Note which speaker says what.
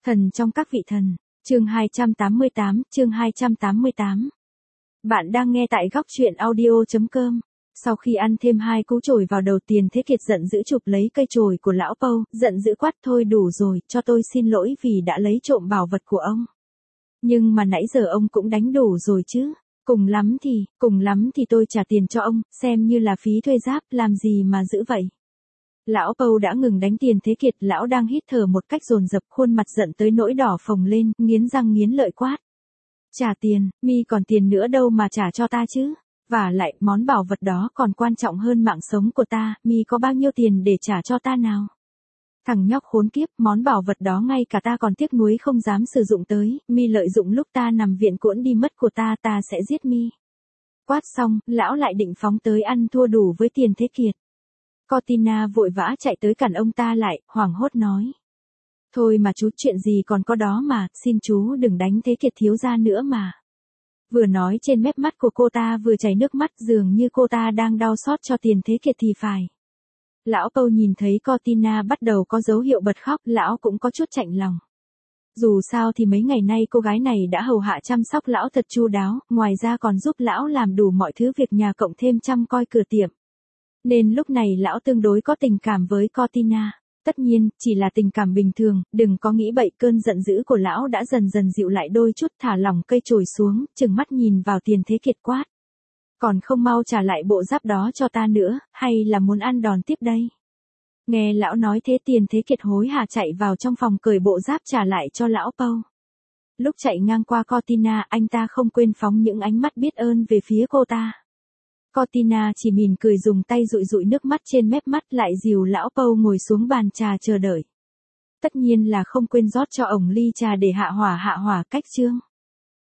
Speaker 1: Thần trong các vị thần, chương 288. Bạn đang nghe tại góc truyện audio.com. Sau khi ăn thêm 2 cú chổi vào đầu, Tiền Thế Kiệt giận dữ chụp lấy cây chổi của lão Pâu, giận dữ quát: thôi đủ rồi, cho tôi xin lỗi vì đã lấy trộm bảo vật của ông. Nhưng mà nãy giờ ông cũng đánh đủ rồi chứ. Cùng lắm thì tôi trả tiền cho ông, xem như là phí thuê giáp, làm gì mà giữ vậy. Lão Pâu đã ngừng đánh Tiền Thế Kiệt, lão đang hít thở một cách dồn dập, khuôn mặt giận tới nỗi đỏ phồng lên, nghiến răng nghiến lợi quát: trả tiền, mi còn tiền nữa đâu mà trả cho ta chứ. Vả lại, món bảo vật đó còn quan trọng hơn mạng sống của ta, mi có bao nhiêu tiền để trả cho ta nào? Thằng nhóc khốn kiếp, món bảo vật đó ngay cả ta còn tiếc nuối không dám sử dụng tới, mi lợi dụng lúc ta nằm viện cuỗn đi mất của ta, ta sẽ giết mi. Quát xong, lão lại định phóng tới ăn thua đủ với Tiền Thế Kiệt. Cortina vội vã chạy tới cản ông ta lại, hoảng hốt nói: thôi mà chú, chuyện gì còn có đó mà, xin chú đừng đánh Thế Kiệt thiếu gia nữa mà. Vừa nói, trên mép mắt của cô ta vừa chảy nước mắt, dường như cô ta đang đau xót cho Tiền Thế Kiệt thì phải. Lão Pâu nhìn thấy Cortina bắt đầu có dấu hiệu bật khóc, lão cũng có chút chạnh lòng. Dù sao thì mấy ngày nay cô gái này đã hầu hạ chăm sóc lão thật chu đáo, ngoài ra còn giúp lão làm đủ mọi thứ việc nhà, cộng thêm chăm coi cửa tiệm. Nên lúc này lão tương đối có tình cảm với Cortina. Tất nhiên, chỉ là tình cảm bình thường, đừng có nghĩ bậy. Cơn giận dữ của lão đã dần dần dịu lại đôi chút, thả lỏng cây chổi xuống, trừng mắt nhìn vào Tiền Thế Kiệt quát: còn không mau trả lại bộ giáp đó cho ta nữa, hay là muốn ăn đòn tiếp đây? Nghe lão nói thế, Tiền Thế Kiệt hối hả chạy vào trong phòng cởi bộ giáp trả lại cho lão Pâu. Lúc chạy ngang qua Cortina, anh ta không quên phóng những ánh mắt biết ơn về phía cô ta. Cortina chỉ mỉm cười, dùng tay dụi dụi nước mắt trên mép mắt, lại dìu lão Pâu ngồi xuống bàn trà chờ đợi. Tất nhiên là không quên rót cho ổng ly trà để hạ hỏa cách chương.